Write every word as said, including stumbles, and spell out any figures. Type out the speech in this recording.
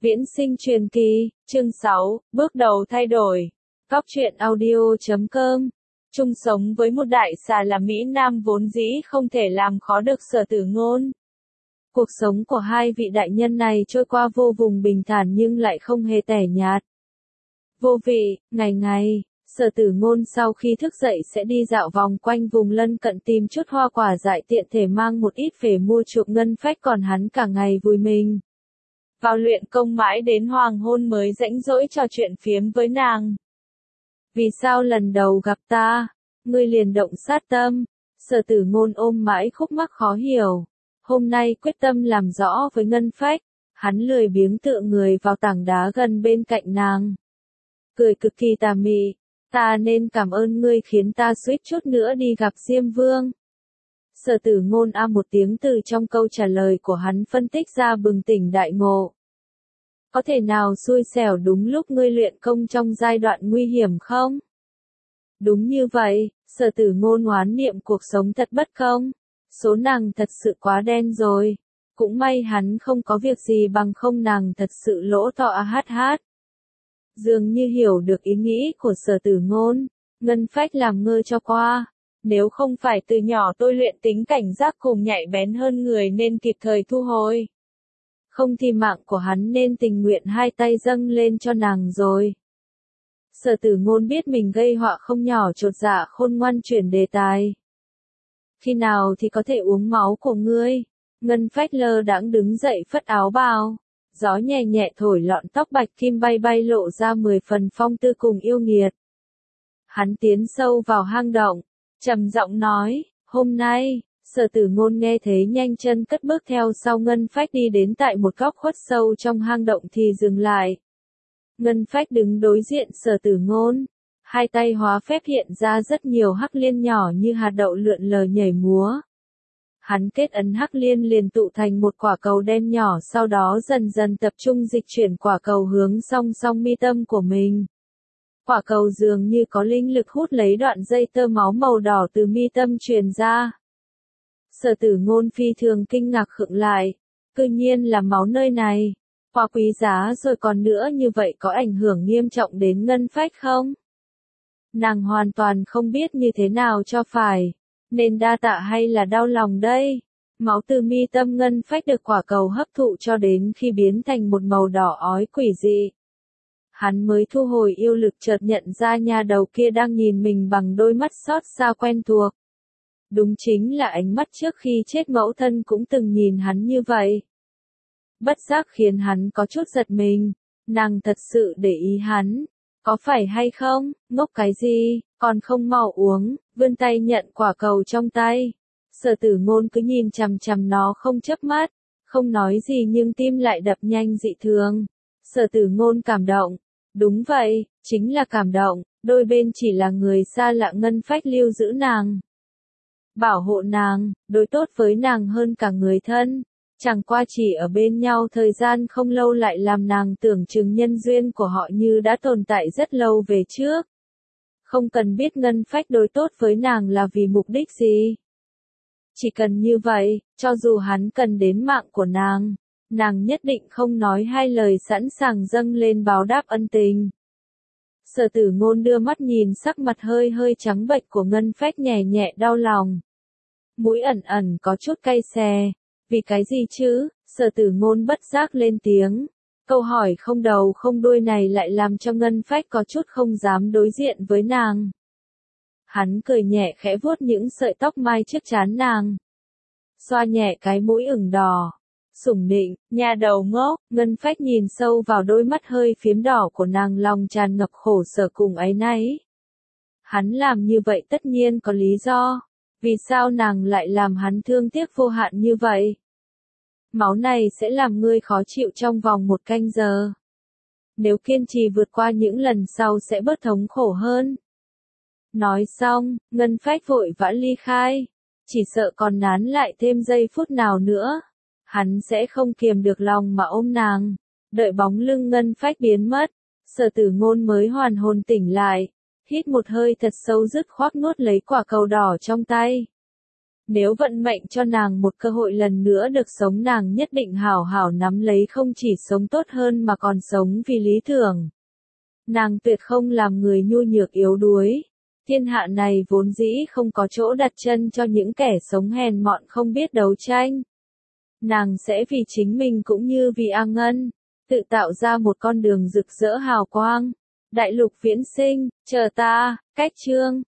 Viễn sinh truyền kỳ, chương sáu, bước đầu thay đổi. Góc truyện audio chấm com. Chung sống với một đại xà là Mỹ Nam vốn dĩ không thể làm khó được Sở Tử Ngôn. Cuộc sống của hai vị đại nhân này trôi qua vô cùng bình thản nhưng lại không hề tẻ nhạt. Vô vị, ngày ngày, Sở Tử Ngôn sau khi thức dậy sẽ đi dạo vòng quanh vùng lân cận tìm chút hoa quả dại tiện thể mang một ít về mua chuộc Ngân Phách, còn hắn cả ngày vui mình vào luyện công mãi đến hoàng hôn mới rãnh rỗi trò chuyện phiếm với nàng. Vì sao lần đầu gặp ta, ngươi liền động sát tâm? Sở Tử Ngôn ôm mãi khúc mắc khó hiểu. Hôm nay quyết tâm làm rõ với Ngân Phách, hắn lười biếng tựa người vào tảng đá gần bên cạnh nàng. Cười cực kỳ tà mị, ta nên cảm ơn ngươi khiến ta suýt chút nữa đi gặp Diêm Vương. Sở Tử Ngôn a một tiếng từ trong câu trả lời của hắn phân tích ra bừng tỉnh đại ngộ. Có thể nào xui xẻo đúng lúc ngươi luyện công trong giai đoạn nguy hiểm không? Đúng như vậy, Sở Tử Ngôn oán niệm cuộc sống thật bất công. Số nàng thật sự quá đen rồi. Cũng may hắn không có việc gì bằng không nàng thật sự lỗ tọ hát hát. Dường như hiểu được ý nghĩ của Sở Tử Ngôn, Ngân Phách làm ngơ cho qua. Nếu không phải từ nhỏ tôi luyện tính cảnh giác cùng nhạy bén hơn người nên kịp thời thu hồi. Không thì mạng của hắn nên tình nguyện hai tay dâng lên cho nàng rồi. Sở Tử Ngôn biết mình gây họa không nhỏ, chột dạ khôn ngoan chuyển đề tài. Khi nào thì có thể uống máu của ngươi? Ngân Phách lơ đãng đứng dậy phất áo bào. Gió nhẹ nhẹ thổi lọn tóc bạch kim bay bay lộ ra mười phần phong tư cùng yêu nghiệt. Hắn tiến sâu vào hang động, trầm giọng nói, hôm nay. Sở Tử Ngôn nghe thế nhanh chân cất bước theo sau Ngân Phách đi đến tại một góc khuất sâu trong hang động thì dừng lại. Ngân Phách đứng đối diện Sở Tử Ngôn, hai tay hóa phép hiện ra rất nhiều hắc liên nhỏ như hạt đậu lượn lờ nhảy múa. Hắn kết ấn hắc liên liền tụ thành một quả cầu đen nhỏ, sau đó dần dần tập trung dịch chuyển quả cầu hướng song song mi tâm của mình. Quả cầu dường như có linh lực hút lấy đoạn dây tơ máu màu đỏ từ mi tâm truyền ra. Sở Tử Ngôn phi thường kinh ngạc khựng lại, cư nhiên là máu nơi này, quá quý giá rồi, còn nữa như vậy có ảnh hưởng nghiêm trọng đến Ngân Phách không? Nàng hoàn toàn không biết như thế nào cho phải, nên đa tạ hay là đau lòng đây? Máu từ mi tâm Ngân Phách được quả cầu hấp thụ cho đến khi biến thành một màu đỏ ói quỷ dị. Hắn mới thu hồi yêu lực, chợt nhận ra nha đầu kia đang nhìn mình bằng đôi mắt xót xa quen thuộc. Đúng chính là ánh mắt trước khi chết mẫu thân cũng từng nhìn hắn như vậy. Bất giác khiến hắn có chút giật mình, nàng thật sự để ý hắn, có phải hay không? Ngốc cái gì, còn không mau uống, vươn tay nhận quả cầu trong tay. Sở Tử Ngôn cứ nhìn chằm chằm nó không chớp mắt, không nói gì nhưng tim lại đập nhanh dị thường. Sở Tử Ngôn cảm động, đúng vậy, chính là cảm động, đôi bên chỉ là người xa lạ, Ngân Phách lưu giữ nàng, bảo hộ nàng, đối tốt với nàng hơn cả người thân. Chẳng qua chỉ ở bên nhau thời gian không lâu lại làm nàng tưởng chừng nhân duyên của họ như đã tồn tại rất lâu về trước. Không cần biết Ngân Phách đối tốt với nàng là vì mục đích gì. Chỉ cần như vậy, cho dù hắn cần đến mạng của nàng, nàng nhất định không nói hai lời, sẵn sàng dâng lên báo đáp ân tình. Sở Tử Ngôn đưa mắt nhìn sắc mặt hơi hơi trắng bệch của Ngân Phách, nhẹ nhẹ đau lòng. Mũi ẩn ẩn có chút cay xè. Vì cái gì chứ? Sở Tử Ngôn bất giác lên tiếng. Câu hỏi không đầu không đuôi này lại làm cho Ngân Phách có chút không dám đối diện với nàng. Hắn cười nhẹ khẽ vuốt những sợi tóc mai trước trán nàng, xoa nhẹ cái mũi ửng đỏ. Sủng nịnh, nha đầu ngốc. Ngân Phách nhìn sâu vào đôi mắt hơi phiếm đỏ của nàng, lòng tràn ngập khổ sở cùng áy náy. Hắn làm như vậy tất nhiên có lý do. Vì sao nàng lại làm hắn thương tiếc vô hạn như vậy? Máu này sẽ làm ngươi khó chịu trong vòng một canh giờ. Nếu kiên trì vượt qua những lần sau sẽ bớt thống khổ hơn. Nói xong, Ngân Phách vội vã ly khai. Chỉ sợ còn nán lại thêm giây phút nào nữa, hắn sẽ không kiềm được lòng mà ôm nàng. Đợi bóng lưng Ngân Phách biến mất, Sở Tử Ngôn mới hoàn hồn tỉnh lại. Hít một hơi thật sâu, dứt khoát nuốt lấy quả cầu đỏ trong tay. Nếu vận mệnh cho nàng một cơ hội lần nữa được sống, nàng nhất định hảo hảo nắm lấy, không chỉ sống tốt hơn mà còn sống vì lý tưởng. Nàng tuyệt không làm người nhu nhược yếu đuối. Thiên hạ này vốn dĩ không có chỗ đặt chân cho những kẻ sống hèn mọn không biết đấu tranh. Nàng sẽ vì chính mình cũng như vì A Ngân, tự tạo ra một con đường rực rỡ hào quang. Đại lục viễn sinh, chờ ta, cách chương.